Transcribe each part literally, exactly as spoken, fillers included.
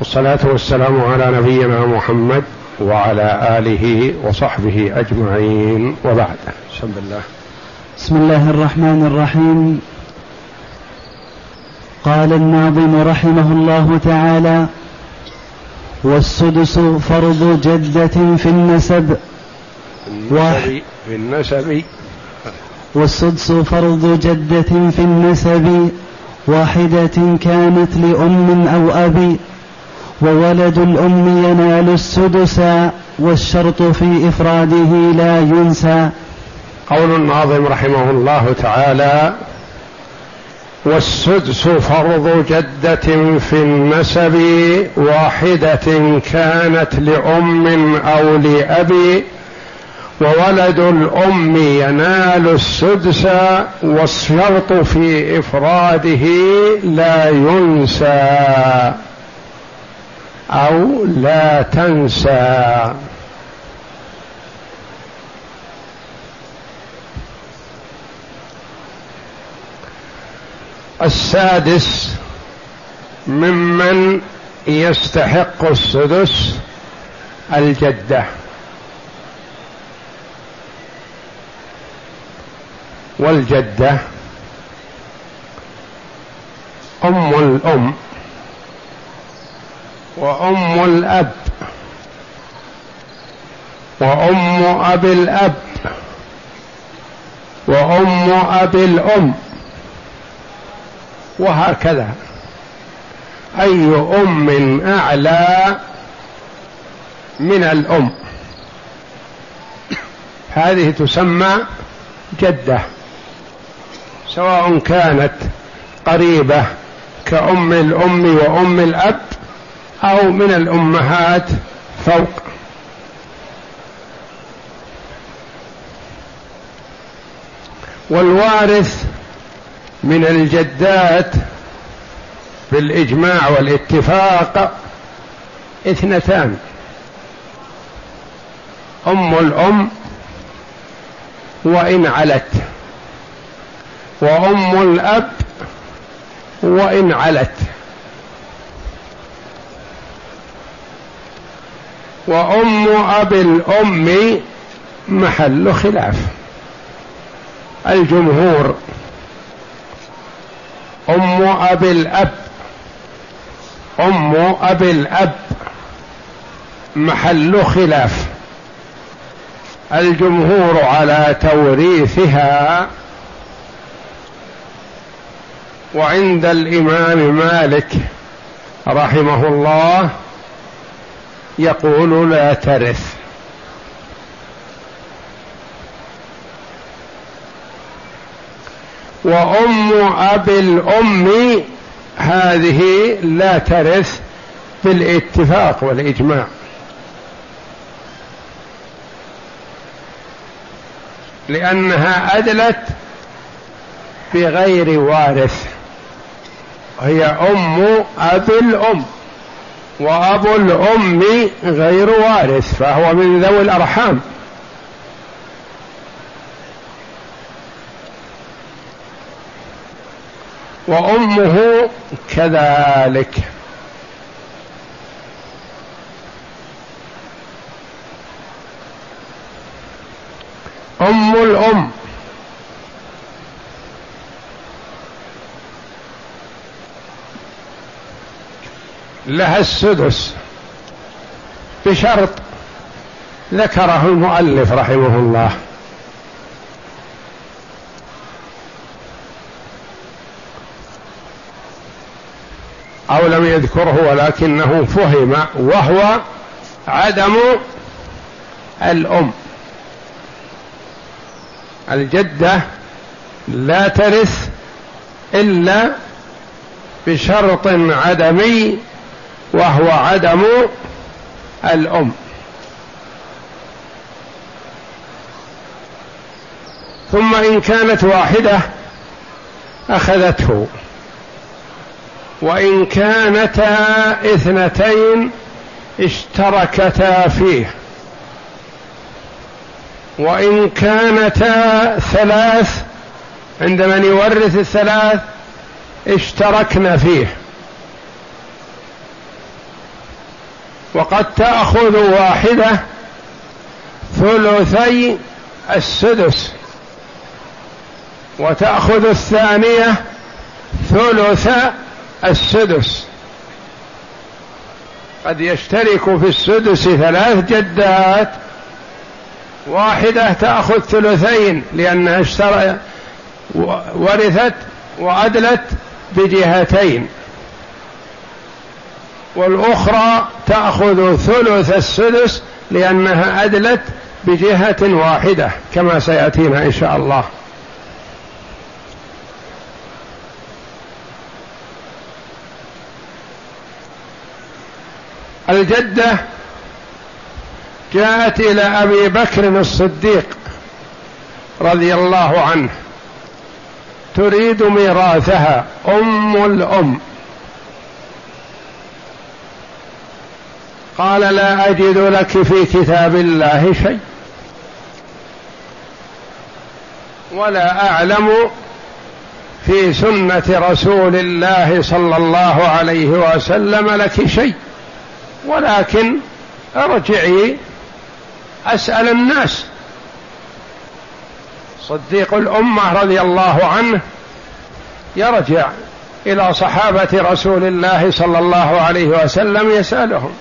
والصلاة والسلام على نبينا محمد وعلى آله وصحبه أجمعين، وبعد. بسم الله. بسم الله الرحمن الرحيم. قال الناظم رحمه الله تعالى: والسدس فرض جدة في النسب النسب في النسب والسدس فرض جدة في النسب واحدة كانت لأم أو أبي، وولد الأم ينال السدس والشرط في إفراده لا ينسى. قول الناظم رحمه الله تعالى: والسدس فرض جدة في النسب واحدة كانت لأم أو لأبي، وولد الأم ينال السدس والشرط في إفراده لا ينسى أو لا تنسى. السادس ممن يستحق السدس الجدة، والجدة أم الأم وأم الأب وأم أبي الأب وأم أبي الأم، وهكذا أي أم أعلى من الأم هذه تسمى جدة، سواء كانت قريبة كأم الأم وأم الأب أو من الأمهات فوق. والوارث من الجدات بالإجماع والاتفاق اثنتان: أم الأم وإن علت، وأم الأب وإن علت، وأم أبي الأم محل خلاف. الجمهور أم أبي الأب أم أبي الأب محل خلاف. الجمهور على توريثها، وعند الإمام مالك رحمه الله يقول لا ترث. وأم أبي الأم هذه لا ترث بالاتفاق والإجماع، لأنها أدلت بغير وارث، هي أم أبي الأم، وأبو الأم غير وارث فهو من ذوي الأرحام. وأمه كذلك. أم الأم لها السدس بشرط ذكره المؤلف رحمه الله: أو لم يذكره ولكنه فهم، وهو عدم الأم. الجدة لا ترث إلا بشرط عدمي، وهو عدم الأم. ثم إن كانت واحدة أخذته، وإن كانتا اثنتين اشتركتا فيه، وإن كانتا ثلاث عند من يورث الثلاث اشتركنا فيه، وقد تأخذ واحدة ثلثي السدس، وتأخذ الثانية ثلث السدس. قد يشترك في السدس ثلاث جدات، واحدة تأخذ ثلثين لأنها اشترى ورثت وأدلت بجهتين، والأخرى تأخذ ثلث السدس لأنها أدلت بجهة واحدة كما سيأتينا إن شاء الله. الجدة جاءت إلى أبي بكر الصديق رضي الله عنه تريد ميراثها أم الأم، قال لا أجد لك في كتاب الله شيء ولا أعلم في سنة رسول الله صلى الله عليه وسلم لك شيء، ولكن ارجعي أسأل الناس. صديق الأمة رضي الله عنه يرجع إلى صحابة رسول الله صلى الله عليه وسلم يسألهم،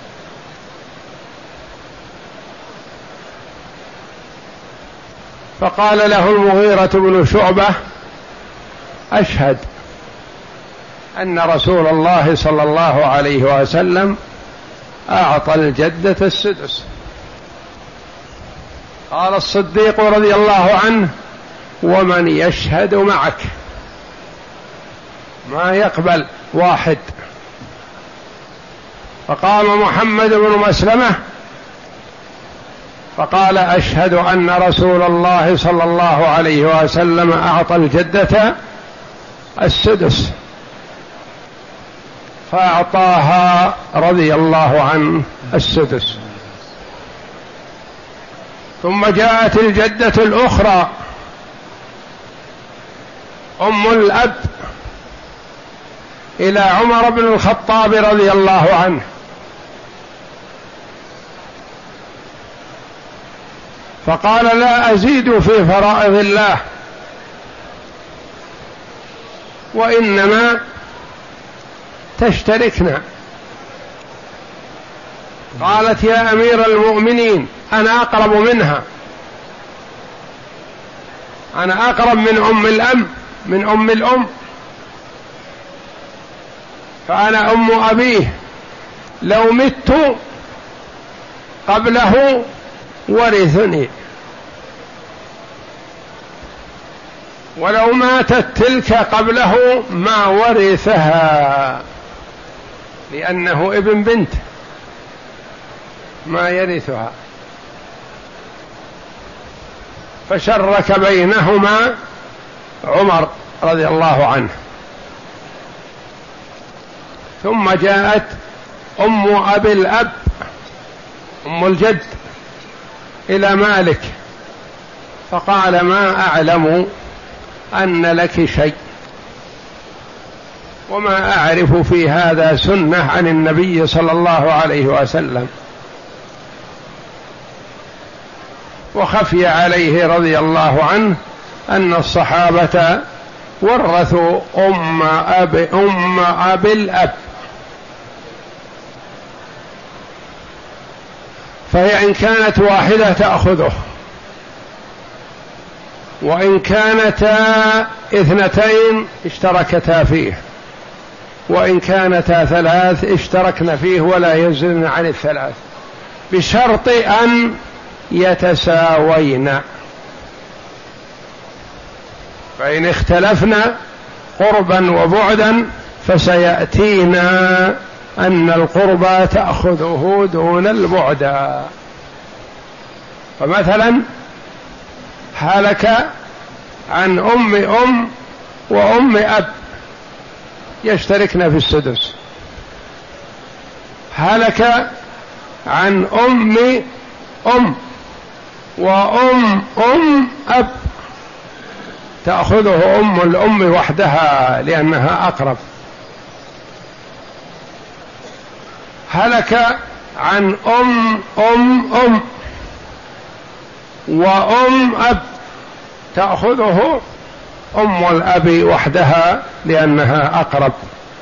فقال له المغيرة بن شعبة أشهد أن رسول الله صلى الله عليه وسلم أعطى الجدة السدس. قال الصديق رضي الله عنه ومن يشهد معك؟ ما يقبل واحد. فقام محمد بن مسلمة فقال أشهد أن رسول الله صلى الله عليه وسلم أعطى الجدة السدس، فأعطاها رضي الله عنه السدس. ثم جاءت الجدة الأخرى أم الأب إلى عمر بن الخطاب رضي الله عنه، فقال لا أزيد في فرائض الله، وإنما تشتركنا. قالت يا أمير المؤمنين أنا أقرب منها، أنا أقرب من أم الأم من أم الأم، فأنا أم أبيه، لو مت قبله ورثني، ولو ماتت تلك قبله ما ورثها، لأنه ابن بنت ما يرثها. فشرك بينهما عمر رضي الله عنه. ثم جاءت أم أبي الأب أم الجد إلى مالك، فقال ما أعلم أن لك شيء، وما أعرف في هذا سنة عن النبي صلى الله عليه وسلم. وخفي عليه رضي الله عنه أن الصحابة ورثوا أم أب أم أبي الأب، فهي إن كانت واحدة تأخذه، وإن كانتا اثنتين اشتركتا فيه، وإن كانتا ثلاث اشتركن فيه ولا يزن عن الثلاث، بشرط أن يتساوين. فإن اختلفنا قربا وبعدا فسيأتينا أن القربى تأخذه دون البعد. فمثلا هلك عن أم أم وأم أب يشتركن في السدس، هلك عن أم أم وأم أم أب تأخذه أم الأم وحدها لأنها أقرب، هلك عن أم أم أم وأم أب تأخذه أم الأب وحدها لأنها أقرب.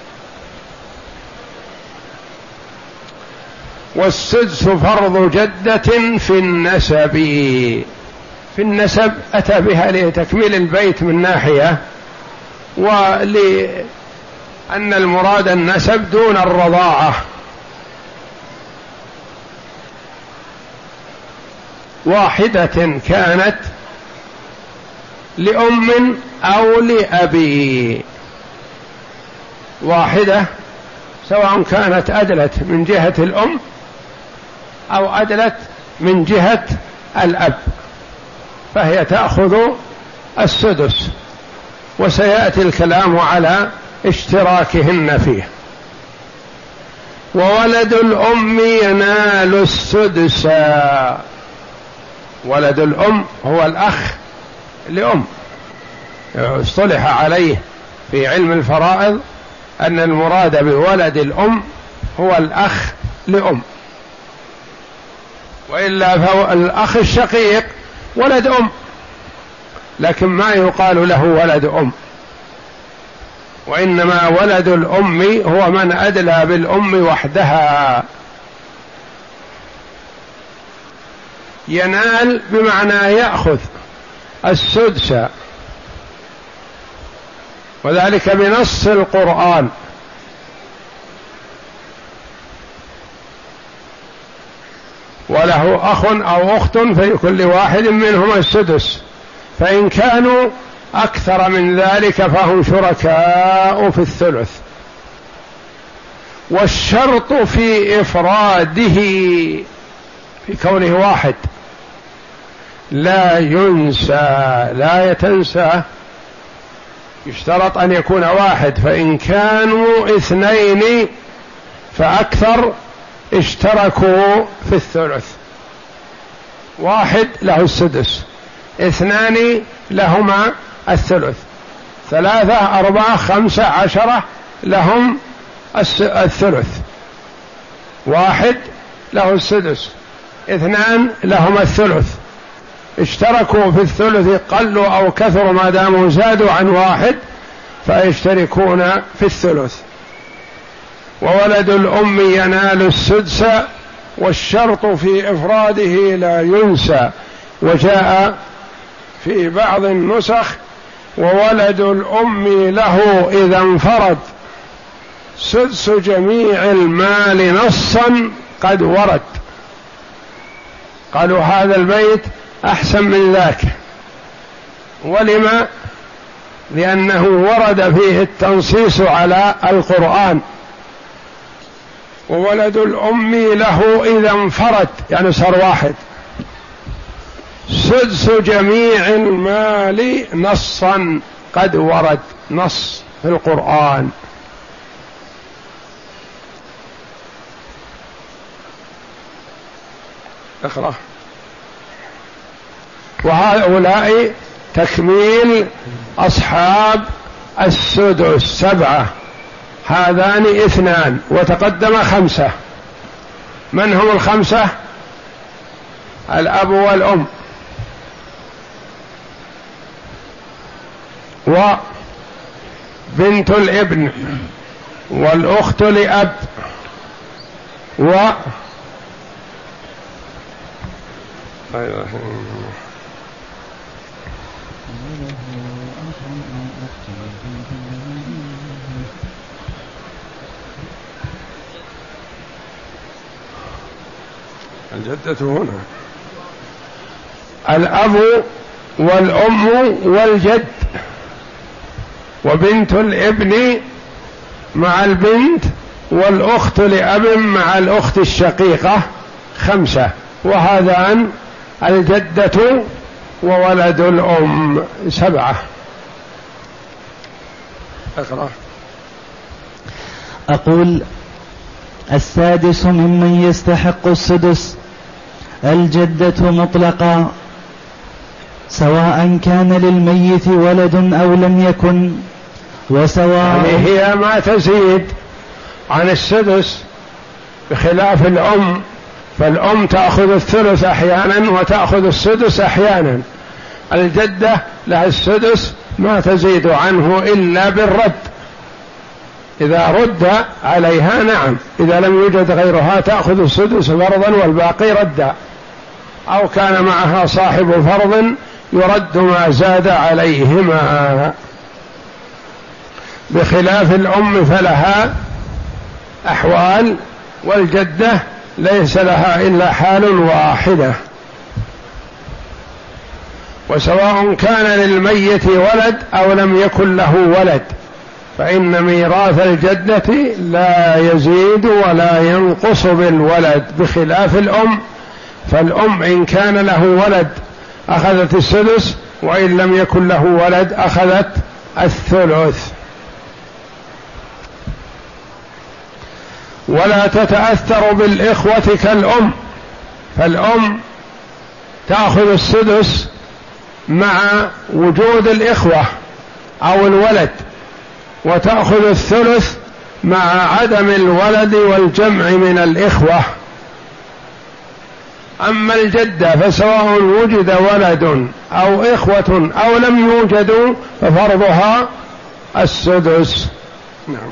والسدس فرض جدة في النسب. في النسب أتى بها لتكميل البيت من ناحية، ولأن المراد النسب دون الرضاعة. واحدة كانت لأم أو لأبي، واحدة سواء كانت أدلت من جهة الأم أو أدلت من جهة الأب فهي تأخذ السدس، وسيأتي الكلام على اشتراكهن فيه. وولد الأم ينال السدس. ولد الأم هو الأخ لأم، اصطلح عليه في علم الفرائض أن المراد بولد الأم هو الأخ لأم، وإلا فالأخ الشقيق ولد أم لكن ما يقال له ولد أم، وإنما ولد الأم هو من أدلى بالأم وحدها. ينال بمعنى يأخذ السدس، وذلك بنص القرآن. وله أخ أو أخت فلكل واحد منهما السدس، فإن كانوا أكثر من ذلك فهم شركاء في الثلث. والشرط في إفراده في كونه واحد لا ينسى، لا يتنسى، يشترط أن يكون واحد، فإن كانوا اثنين فأكثر اشتركوا في الثلث. واحد له السدس، اثنان لهما الثلث، ثلاثة أربعة خمسة عشرة لهم الثلث. واحد له السدس، اثنان لهما الثلث، اشتركوا في الثلث قلوا أو كثروا ما داموا زادوا عن واحد فيشتركون في الثلث. وولد الأم ينال السدس، والشرط في إفراده لا ينسى. وجاء في بعض النسخ وولد الأم له إذا انفرد سدس جميع المال نصا قد ورد. قالوا هذا البيت أحسن من ذاك. ولما؟ لأنه ورد فيه التنصيص على القرآن. وولد الأم له إذا انفرد يعني صار واحد سدس جميع المال نصا قد ورد، نص في القرآن. اقرأ. وهؤلاء تكميل أصحاب السدس سبعة، هذان اثنان وتقدم خمسة. من هم الخمسة؟ الأب والأم وبنت الابن والأخت لأب و الجدة هنا الأب والأم والجد وبنت الابن مع البنت والأخت لأب مع الأخت الشقيقة خمسة، وهذان الجدة وولد الأم سبعة. اقرأ. أقول السادس ممن يستحق السدس الجدة مطلقا، سواء كان للميت ولد أو لم يكن، وسواء يعني هي ما تزيد عن السدس بخلاف الأم، فالأم تأخذ الثلث أحيانا وتأخذ السدس أحيانا. الجدة لها السدس ما تزيد عنه إلا بالرد، إذا رد عليها نعم، إذا لم يوجد غيرها تأخذ السدس فرضا والباقي ردا، أو كان معها صاحب فرض يرد ما زاد عليهما. بخلاف الأم فلها أحوال، والجدة ليس لها إلا حال واحدة. وسواء كان للميت ولد أو لم يكن له ولد، فإن ميراث الجدة لا يزيد ولا ينقص بالولد، بخلاف الأم، فالأم إن كان له ولد أخذت السدس، وإن لم يكن له ولد أخذت الثلث. ولا تتأثر بالإخوة كالأم، فالأم تأخذ السدس مع وجود الإخوة أو الولد، وتأخذ الثلث مع عدم الولد والجمع من الإخوة. أما الجدة فسواء وجد ولد أو إخوة أو لم يوجدوا ففرضها السدس. نعم.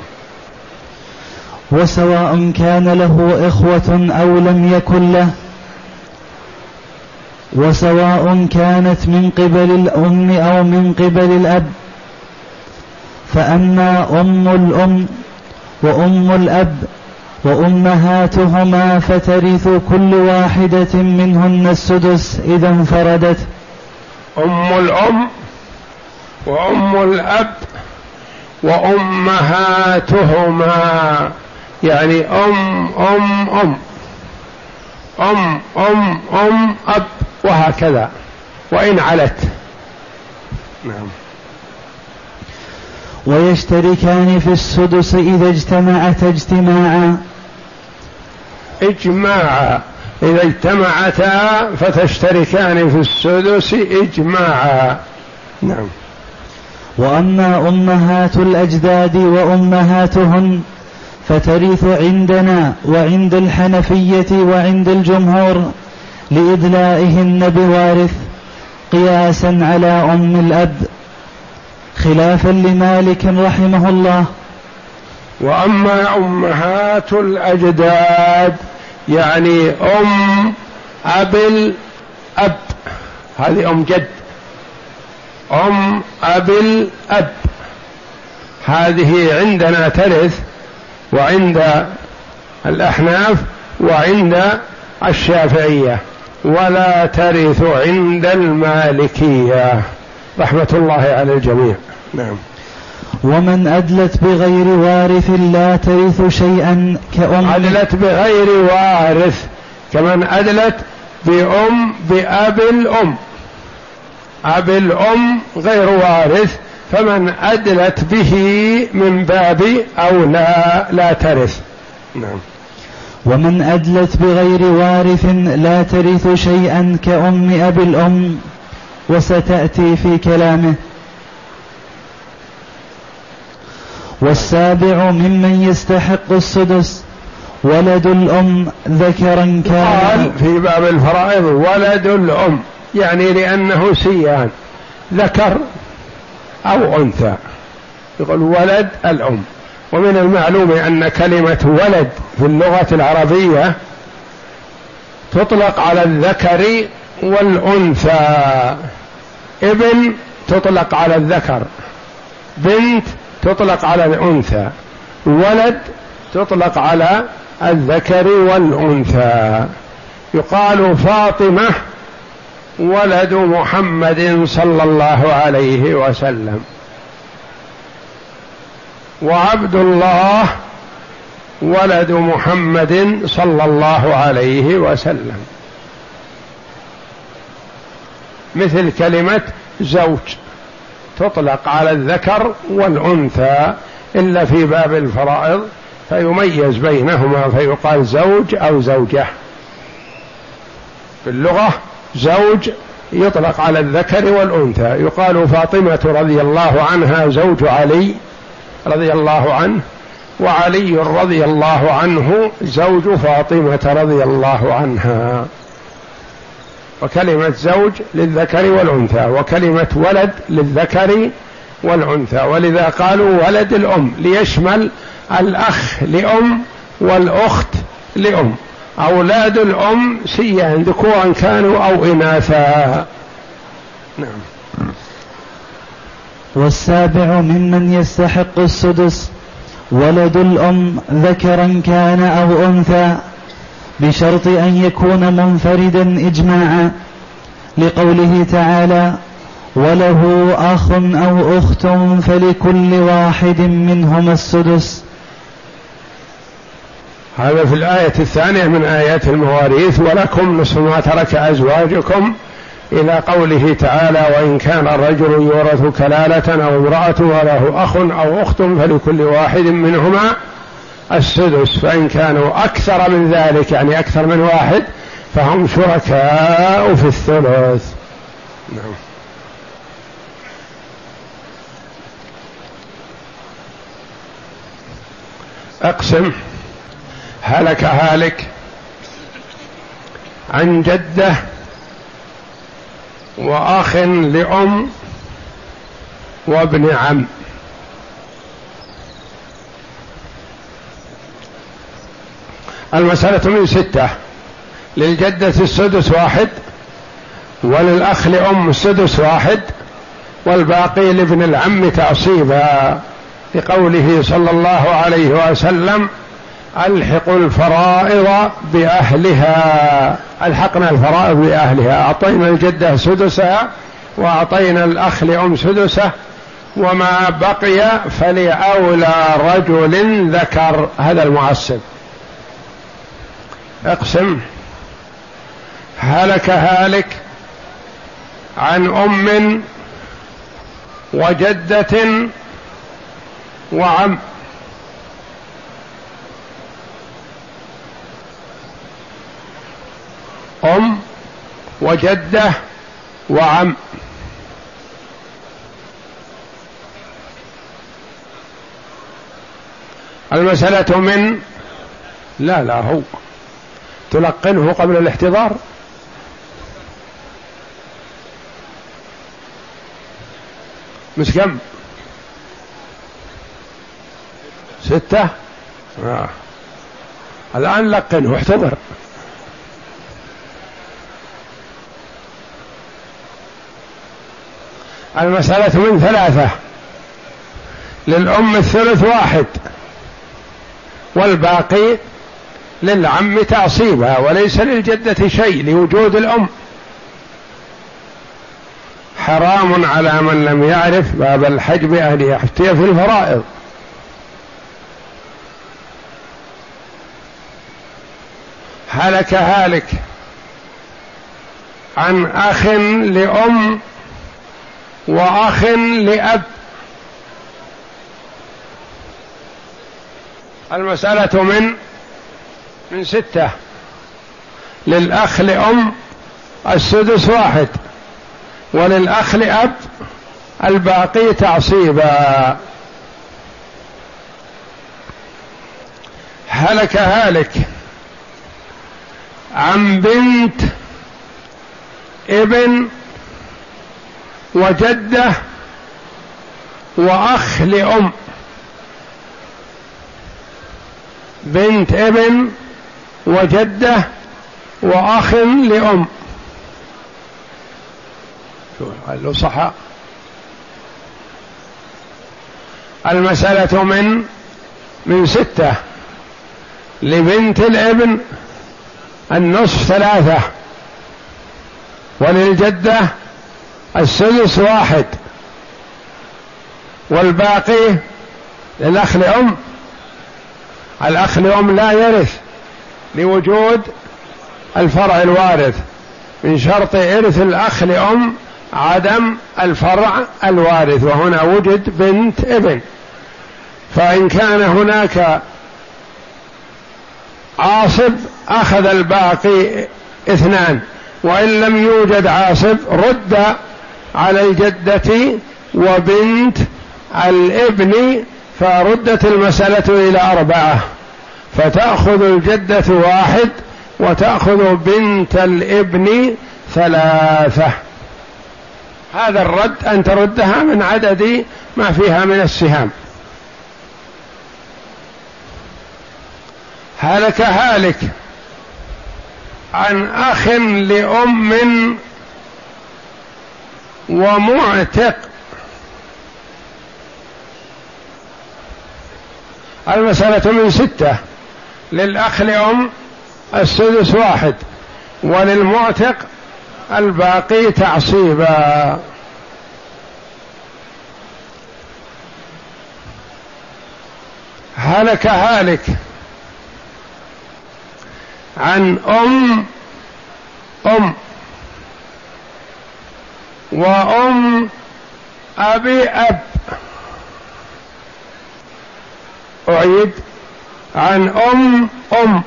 وسواء كان له إخوة أو لم يكن له، وسواء كانت من قبل الأم أو من قبل الأب. فأما أم الأم وأم الأب وأمهاتهما فترث كل واحدة منهن السدس إذا انفردت. أم الأم وأم الأب وأمهاتهما، يعني أم أم أم أم أم أم أب وهكذا، وإن علت. نعم. ويشتركان في السدس إذا اجتمعتا اجتماعا. إجماعا، إذا اجتمعتا فتشتركان في السدس إجماعا. نعم. وأما أمهات الأجداد وأمهاتهن فترث عندنا وعند الحنفية وعند الجمهور لإدلائهن بوارث، قياسا على أم الأب، خلافا لمالك رحمه الله. وأما أمهات الأجداد يعني أم أب الأب، هذه أم جد، أم أب الأب هذه عندنا ترث، وعند الأحناف وعند الشافعية، ولا ترث عند المالكية رحمة الله على الجميع. نعم. ومن أدلت بغير وارث لا ترث شيئا كأم. أدلت بغير وارث كمن أدلت بأم بأب الأم، أب الأم غير وارث، فمن أدلت به من باب أولى لا ترث. نعم. ومن أدلت بغير وارث لا ترث شيئا كأم أب الأم، وستأتي في كلامه. والسابع ممن يستحق السدس ولد الأم ذكرا كان. قال في باب الفرائض ولد الأم، يعني لأنه سيان ذكر أو أنثى، يقول ولد الأم. ومن المعلوم أن كلمة ولد في اللغة العربية تطلق على الذكر والأنثى، ابن تطلق على الذكر، بنت تطلق على الأنثى، ولد تطلق على الذكر والأنثى. يقال فاطمة ولد محمد صلى الله عليه وسلم، وعبد الله ولد محمد صلى الله عليه وسلم. مثل كلمة زوج تطلق على الذكر والأنثى إلا في باب الفرائض فيميز بينهما فيقال زوج أو زوجة. في اللغة زوج يطلق على الذكر والأنثى، يقال فاطمة رضي الله عنها زوج علي رضي الله عنه، وعلي رضي الله عنه زوج فاطمة رضي الله عنها. وكلمة زوج للذكر والأنثى، وكلمة ولد للذكر والأنثى، ولذا قالوا ولد الأم ليشمل الأخ لأم والأخت لأم. أولاد الأم سيا ذكورا كانوا أو إناثا. نعم. والسابع ممن يستحق السدس ولد الأم ذكرا كان أو أنثى، بشرط أن يكون منفردا إجماعا، لقوله تعالى: وله أخ أو أخت فلكل واحد منهما السدس. هذا في الآية الثانية من آيات المواريث: ولكم نصف ما ترك أزواجكم، إلى قوله تعالى: وإن كان الرجل يورث كلالة أو امرأة وله أخ أو أخت فلكل واحد منهما السدس، فإن كانوا أكثر من ذلك يعني أكثر من واحد فهم شركاء في الثلث. نعم. أقسم. هلك هالك عن جدة وأخ لأم وابن عم. المسألة من ستة: للجدة السدس واحد، وللأخ لأم السدس واحد، والباقي لابن العم تعصيبا، لقوله صلى الله عليه وسلم: ألحقوا الفرائض بأهلها. ألحقنا الفرائض بأهلها، أعطينا الجدة سدسها وأعطينا الأخ لأم سدسه، وما بقي فلأولى رجل ذكر. هذا المعصب. اقسم. هلك هالك عن أم وجدة وعم. أم وجدة وعم. المسألة من لا لا هو تلقنه قبل الاحتضار. مش كم؟ ستة. آه. الآن لقنه احتضر. المسألة من ثلاثة: للأم الثلث واحد، والباقي للعم تعصيبها، وليس للجدة شيء لوجود الأم. حرام على من لم يعرف باب الحجب أن يفتي في الفرائض. هلك هالك عن أخ لأم وأخ لأب. المسألة من من ستة: للأخ لأم السدس واحد، وللأخ لأب الباقي تعصيبا. هلك هالك عن بنت ابن وجدة وأخ لأم. بنت ابن وجدة وأخ لأم. قال له صح. المسألة من من ستة: لبنت الابن النصف ثلاثة، وللجدة السدس واحد، والباقي للأخ لأم. الأخ لأم لا يرث لوجود الفرع الوارث، من شرط إرث الأخ لأم عدم الفرع الوارث، وهنا وجد بنت ابن. فإن كان هناك عاصب أخذ الباقي اثنان، وإن لم يوجد عاصب رد على الجدة وبنت الابن فردت المسألة إلى أربعة، فتأخذ الجدة واحد وتأخذ بنت الابن ثلاثة. هذا الرد أن تردها من عدد ما فيها من السهام. هلك هالك عن أخ لأم ومعتق. المسألة من ستة: للأخ لأم السدس واحد، وللمعتق الباقي تعصيبا. هلك هالك عن أم أم وأم أبي أب. أعيد: عن أم أم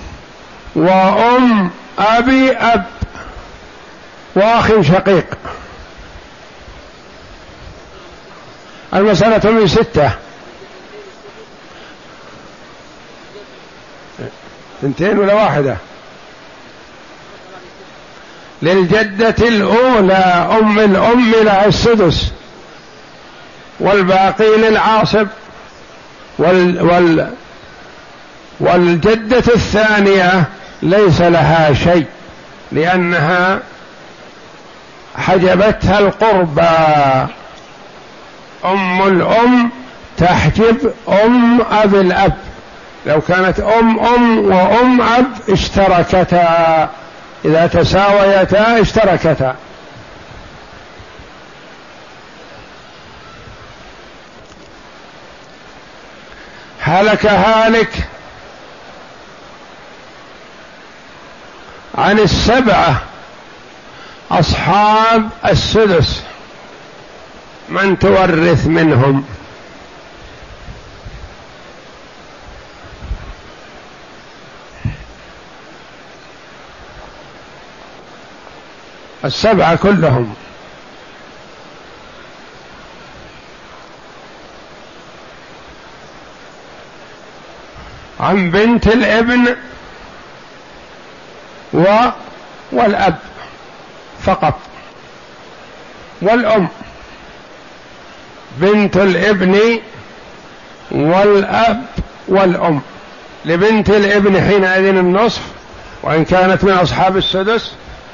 وأم أبي أب وأخ شقيق. المسألة من ستة: اثنتين ولا واحدة؟ للجدة الأولى أم الأم لها السدس، والباقي للعاصب، وال وال والجدة الثانية ليس لها شيء لأنها حجبتها القربى. أم الأم تحجب أم أبي الأب. لو كانت أم أم وأم أب اشتركتا، إذا تساويتا اشتركتا. هلك هالك عن السبعة أصحاب السدس، من تورث منهم؟ السبعة كلهم. عن بنت الابن و والأب فقط، والأم. بنت الابن والأب والأم. لبنت الابن حينئذ النصف وإن كانت من أصحاب السدس،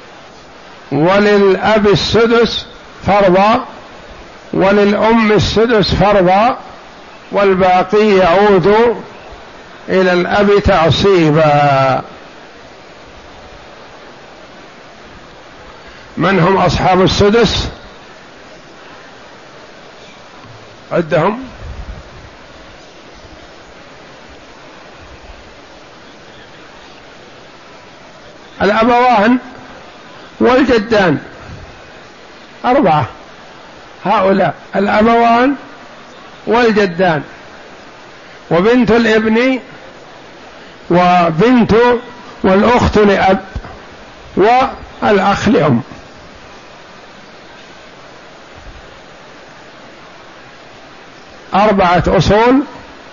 وللأب السدس فرضا، وللأم السدس فرضا، والباقي يعود إلى الأب تعصيبا. من هم أصحاب السدس؟ عدهم: الأبوان والجدان، أربعة. هؤلاء الأبوان والجدان وبنت الابن وبنت والأخت لأب والأخ لأم. أربعة أصول،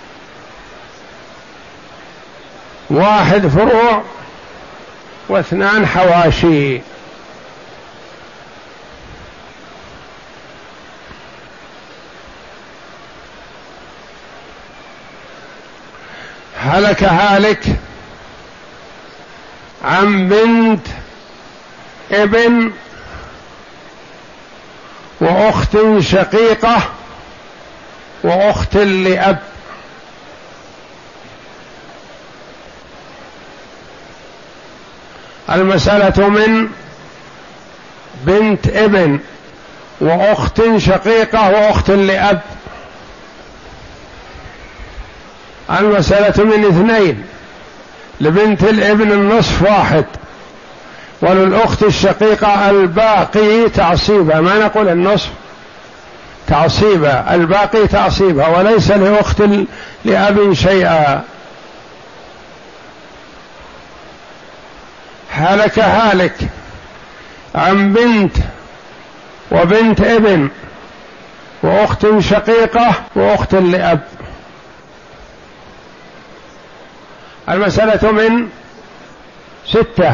واحد فروع، واثنان حواشي. هلك هالك عن بنت ابن وأخت شقيقة وأخت لأب. المسألة من بنت ابن وأخت شقيقة وأخت لأب. المسألة من اثنين: لبنت الابن النصف واحد، وللأخت الشقيقة الباقي تعصيبها. ما نقول النصف، تعصيبها، الباقي تعصيبها، وليس لأخت لأب شيئا. هلك هالك عن بنت وبنت ابن وأخت شقيقة وأخت لأب. المسألة من ستة.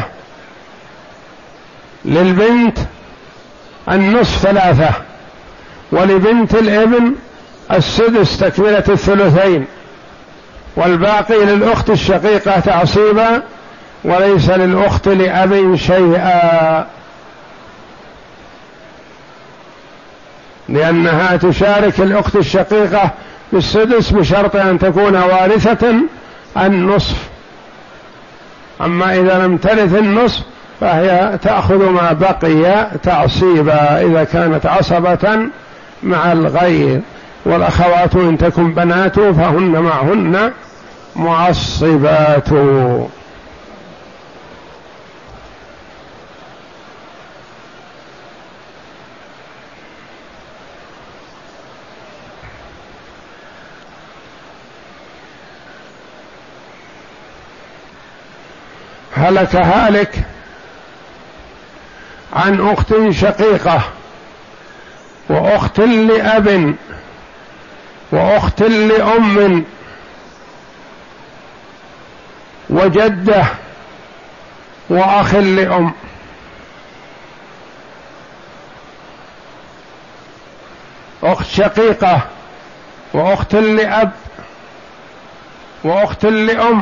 للبنت النصف ثلاثة، ولبنت الابن السدس تكملة الثلثين، والباقي للأخت الشقيقة تعصيبا، وليس للأخت لأب شيئا، لأنها تشارك الأخت الشقيقة بالسدس بشرط أن تكون وارثة النصف. أما إذا لم ترث النصف فهي تأخذ ما بقي تعصيبا إذا كانت عصبة مع الغير. والأخوات إن تكن بنات فهن معهن معصبات. هلك هالك عن أخت شقيقة وأخت لأب وأخت لأم وجدة وأخ لأم. أخت شقيقة وأخت لأب وأخت لأم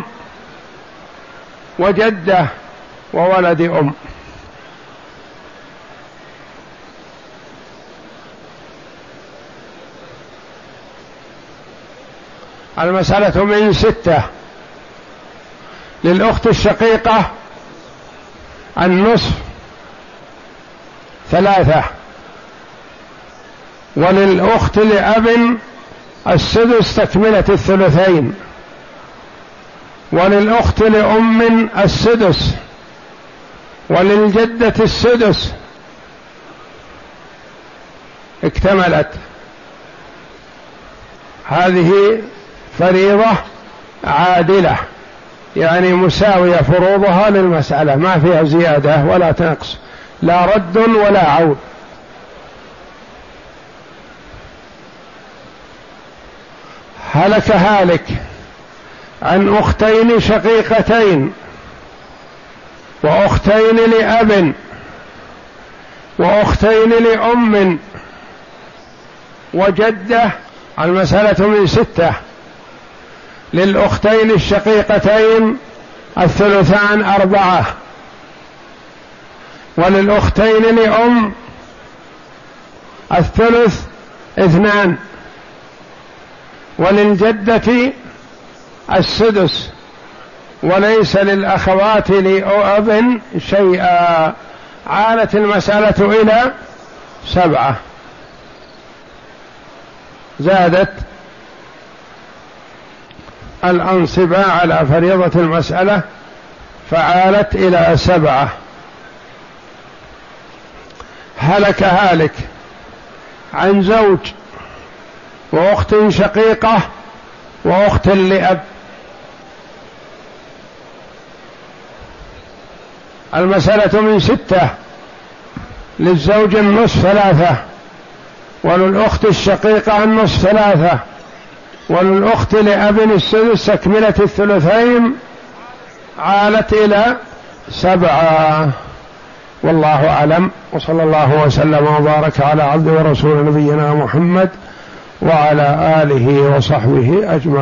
وجدة وولد أم. المسألة من ستة. للأخت الشقيقة النصف ثلاثة، وللأخت لأب السدس تكملة الثلثين، وللأخت لأم السدس، وللجدة السدس. اكتملت. هذه فريضة عادلة، يعني مساوية فروضها للمسألة، ما فيها زيادة ولا تنقص، لا رد ولا عود. هلك هالك عن أختين شقيقتين وأختين لأب وأختين لأم وجدة. المسألة من ستة. للأختين الشقيقتين الثلثان أربعة، وللأختين لأم الثلث اثنان، وللجدة السدس، وليس للأخوات لأب شيئا. عالت المسألة إلى سبعة، زادت الأنصبة على فريضة المسألة فعالت إلى سبعة. هلك هالك عن زوج وأخت شقيقة وأخت لأب. المسألة من ستة. للزوج النصف ثلاثة، وللأخت الشقيقة النصف ثلاثة، وللأخت لأب السدس تكملة الثلثين، عالت إلى سبعة. والله أعلم، وصلى الله وسلم وبارك على عبد ورسول نبينا محمد وعلى آله وصحبه أجمعين.